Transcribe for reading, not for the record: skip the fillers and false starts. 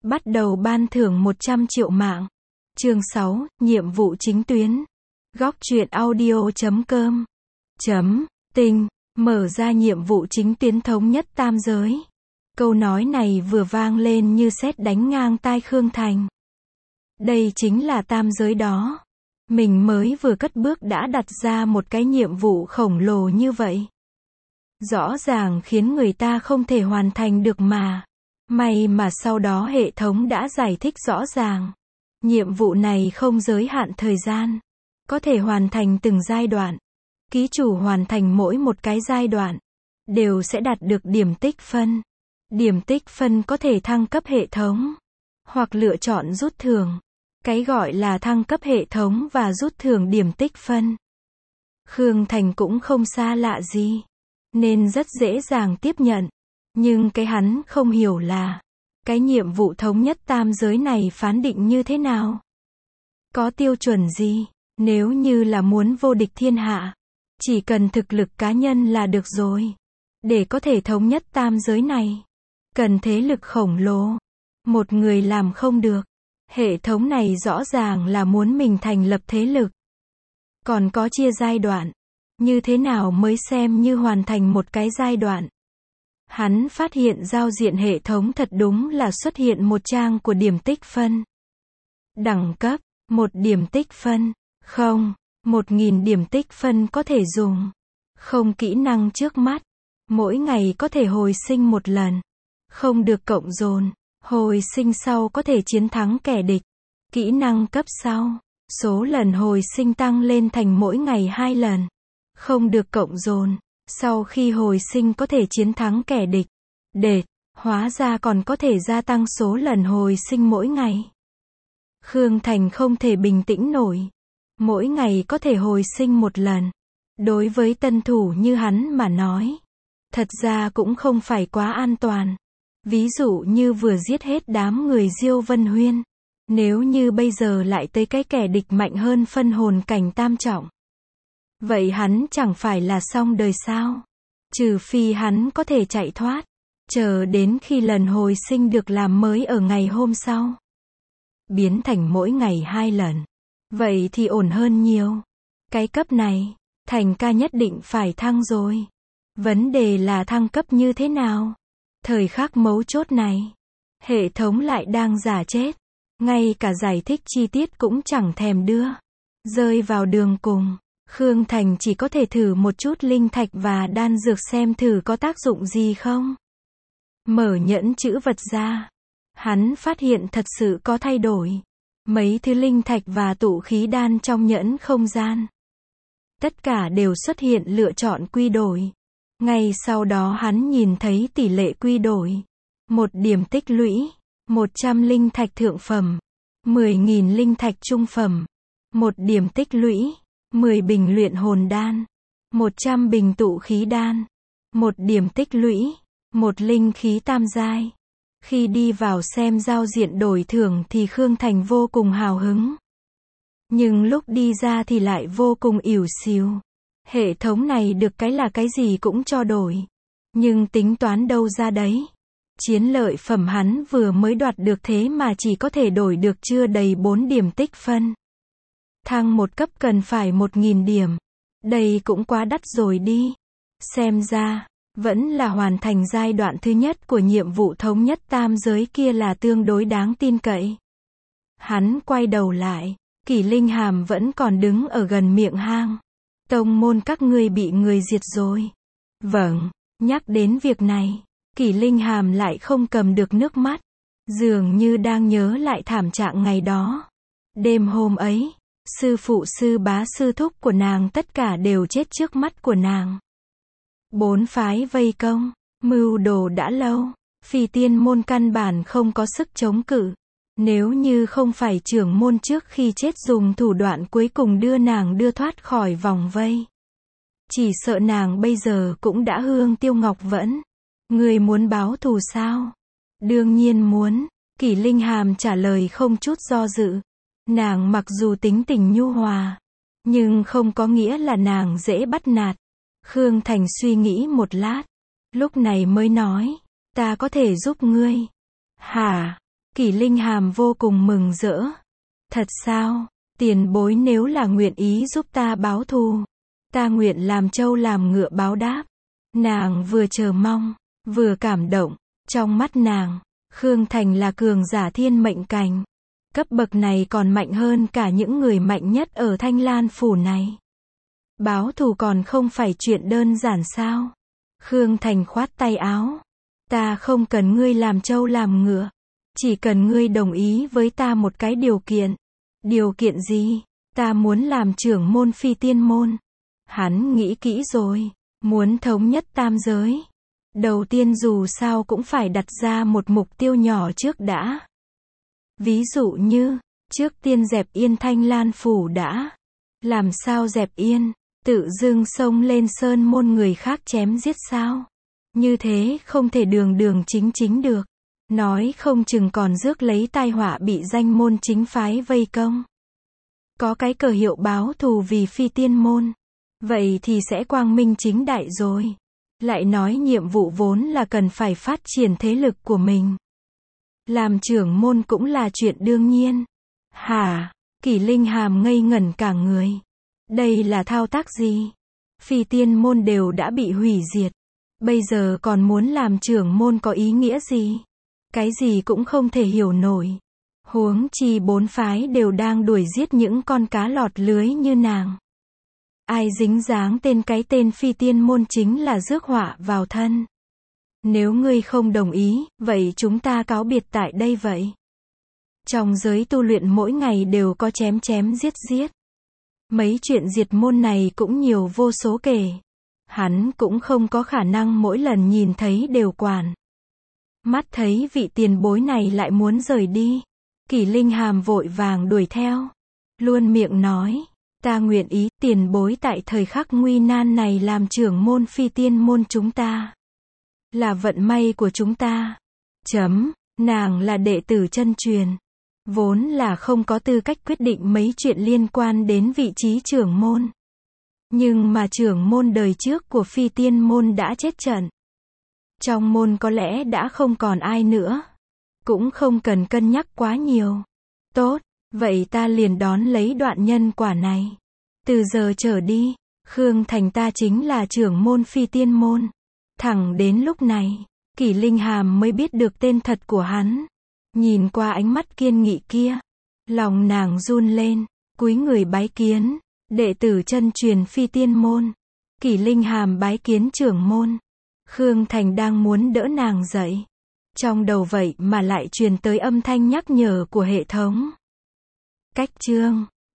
Bắt đầu ban thưởng 100 triệu mạng. Chương 6, nhiệm vụ chính tuyến. Góc truyện audio.com Tình, mở ra nhiệm vụ chính tuyến thống nhất tam giới. Câu nói này vừa vang lên như sét đánh ngang tai Khương Thành. Đây chính là tam giới đó. Mình mới vừa cất bước đã đặt ra một cái nhiệm vụ khổng lồ như vậy. Rõ ràng khiến người ta không thể hoàn thành được mà. May mà sau đó hệ thống đã giải thích rõ ràng. Nhiệm vụ này không giới hạn thời gian. Có thể hoàn thành từng giai đoạn. Ký chủ hoàn thành mỗi một cái giai đoạn, đều sẽ đạt được điểm tích phân. Điểm tích phân có thể thăng cấp hệ thống, hoặc lựa chọn rút thưởng. Cái gọi là thăng cấp hệ thống và rút thưởng điểm tích phân. Khương Thành cũng không xa lạ gì, nên rất dễ dàng tiếp nhận. Nhưng cái hắn không hiểu là, cái nhiệm vụ thống nhất tam giới này phán định như thế nào? Có tiêu chuẩn gì? Nếu như là muốn vô địch thiên hạ, chỉ cần thực lực cá nhân là được rồi. Để có thể thống nhất tam giới này, cần thế lực khổng lồ. Một người làm không được. Hệ thống này rõ ràng là muốn mình thành lập thế lực. Còn có chia giai đoạn. Như thế nào mới xem như hoàn thành một cái giai đoạn? Hắn phát hiện giao diện hệ thống thật đúng là xuất hiện một trang của điểm tích phân. Đẳng cấp, 1 điểm tích phân. Không, 1000 điểm tích phân có thể dùng. Không kỹ năng trước mắt. Mỗi ngày có thể hồi sinh một lần. Không được cộng dồn. Hồi sinh sau có thể chiến thắng kẻ địch. Kỹ năng cấp sau. Số lần hồi sinh tăng lên thành mỗi ngày 2 lần. Không được cộng dồn. Sau khi hồi sinh có thể chiến thắng kẻ địch. Đệt, hóa ra còn có thể gia tăng số lần hồi sinh mỗi ngày. Khương Thành không thể bình tĩnh nổi. Mỗi ngày có thể hồi sinh một lần. Đối với tân thủ như hắn mà nói, thật ra cũng không phải quá an toàn. Ví dụ như vừa giết hết đám người Diêu Vân Huyên. Nếu như bây giờ lại tới cái kẻ địch mạnh hơn phân hồn cảnh tam trọng, vậy hắn chẳng phải là xong đời sao? Trừ phi hắn có thể chạy thoát, chờ đến khi lần hồi sinh được làm mới ở ngày hôm sau, biến thành mỗi ngày 2 lần. Vậy thì ổn hơn nhiều. Cái cấp này, Thành ca nhất định phải thăng rồi. Vấn đề là thăng cấp như thế nào? Thời khắc mấu chốt này, hệ thống lại đang giả chết. Ngay cả giải thích chi tiết cũng chẳng thèm đưa. Rơi vào đường cùng, Khương Thành chỉ có thể thử một chút linh thạch và đan dược xem thử có tác dụng gì không. Mở nhẫn chữ vật ra, hắn phát hiện thật sự có thay đổi. Mấy thứ linh thạch và tụ khí đan trong nhẫn không gian, tất cả đều xuất hiện lựa chọn quy đổi. Ngay sau đó hắn nhìn thấy tỷ lệ quy đổi. 1 điểm tích lũy, 100 linh thạch thượng phẩm, 10.000 linh thạch trung phẩm, 1 điểm tích lũy, 10 bình luyện hồn đan, 100 bình tụ khí đan, 1 điểm tích lũy, 1 linh khí tam giai. Khi đi vào xem giao diện đổi thưởng thì Khương Thành vô cùng hào hứng. Nhưng lúc đi ra thì lại vô cùng ỉu xìu. Hệ thống này được cái là cái gì cũng cho đổi. Nhưng tính toán đâu ra đấy. Chiến lợi phẩm hắn vừa mới đoạt được thế mà chỉ có thể đổi được chưa đầy 4 điểm tích phân. Thăng một cấp cần phải 1000 điểm. Đây cũng quá đắt rồi đi. Xem ra, vẫn là hoàn thành giai đoạn thứ nhất của nhiệm vụ thống nhất tam giới kia là tương đối đáng tin cậy. Hắn quay đầu lại, Kỷ Linh Hàm vẫn còn đứng ở gần miệng hang. Tông môn các ngươi bị người diệt rồi. Vâng, nhắc đến việc này, Kỷ Linh Hàm lại không cầm được nước mắt. Dường như đang nhớ lại thảm trạng ngày đó. Đêm hôm ấy, sư phụ sư bá sư thúc của nàng tất cả đều chết trước mắt của nàng. 4 phái vây công, mưu đồ đã lâu, Phi Tiên môn căn bản không có sức chống cự. Nếu như không phải trưởng môn trước khi chết dùng thủ đoạn cuối cùng đưa nàng đưa thoát khỏi vòng vây, chỉ sợ nàng bây giờ cũng đã hương tiêu ngọc vẫn. Người muốn báo thù sao? Đương nhiên muốn, Kỷ Linh Hàm trả lời không chút do dự. Nàng mặc dù tính tình nhu hòa, nhưng không có nghĩa là nàng dễ bắt nạt. Khương Thành suy nghĩ một lát, lúc này mới nói, ta có thể giúp ngươi. Hả? Kỷ Linh Hàm vô cùng mừng rỡ. Thật sao? Tiền bối nếu là nguyện ý giúp ta báo thù, ta nguyện làm trâu làm ngựa báo đáp. Nàng vừa chờ mong, vừa cảm động. Trong mắt nàng, Khương Thành là cường giả thiên mệnh cảnh. Cấp bậc này còn mạnh hơn cả những người mạnh nhất ở Thanh Lan phủ này. Báo thù còn không phải chuyện đơn giản sao? Khương Thành khoát tay áo. Ta không cần ngươi làm trâu làm ngựa. Chỉ cần ngươi đồng ý với ta một cái điều kiện. Điều kiện gì? Ta muốn làm trưởng môn Phi Tiên môn. Hắn nghĩ kỹ rồi. Muốn thống nhất tam giới. Đầu tiên dù sao cũng phải đặt ra một mục tiêu nhỏ trước đã. Ví dụ như, trước tiên dẹp yên Thanh Lan phủ đã. Làm sao dẹp yên? Tự dưng xông lên sơn môn người khác chém giết sao? Như thế không thể đường đường chính chính được. Nói không chừng còn rước lấy tai họa bị danh môn chính phái vây công. Có cái cờ hiệu báo thù vì Phi Tiên môn. Vậy thì sẽ quang minh chính đại rồi. Lại nói nhiệm vụ vốn là cần phải phát triển thế lực của mình. Làm trưởng môn cũng là chuyện đương nhiên. Hả? Kỷ Linh Hàm ngây ngẩn cả người. Đây là thao tác gì? Phi Tiên môn đều đã bị hủy diệt. Bây giờ còn muốn làm trưởng môn có ý nghĩa gì? Cái gì cũng không thể hiểu nổi. Huống chi bốn phái đều đang đuổi giết những con cá lọt lưới như nàng. Ai dính dáng cái tên Phi Tiên môn chính là rước họa vào thân. Nếu ngươi không đồng ý, vậy chúng ta cáo biệt tại đây vậy. Trong giới tu luyện mỗi ngày đều có chém chém giết giết. Mấy chuyện diệt môn này cũng nhiều vô số kể. Hắn cũng không có khả năng mỗi lần nhìn thấy đều quản. Mắt thấy vị tiền bối này lại muốn rời đi. Kỷ Linh Hàm vội vàng đuổi theo. Luôn miệng nói. Ta nguyện ý tiền bối tại thời khắc nguy nan này làm trưởng môn Phi Tiên môn chúng ta. Là vận may của chúng ta. Nàng là đệ tử chân truyền. Vốn là không có tư cách quyết định mấy chuyện liên quan đến vị trí trưởng môn. Nhưng mà trưởng môn đời trước của Phi Tiên môn đã chết trận. Trong môn có lẽ đã không còn ai nữa. Cũng không cần cân nhắc quá nhiều. Tốt, vậy ta liền đón lấy đoạn nhân quả này. Từ giờ trở đi, Khương Thành ta chính là trưởng môn Phi Tiên môn. Thẳng đến lúc này, Kỷ Linh Hàm mới biết được tên thật của hắn. Nhìn qua ánh mắt kiên nghị kia, lòng nàng run lên, cúi người bái kiến, đệ tử chân truyền Phi Tiên môn. Kỷ Linh Hàm bái kiến trưởng môn. Khương Thành đang muốn đỡ nàng dậy. Trong đầu vậy mà lại truyền tới âm thanh nhắc nhở của hệ thống. Cách chương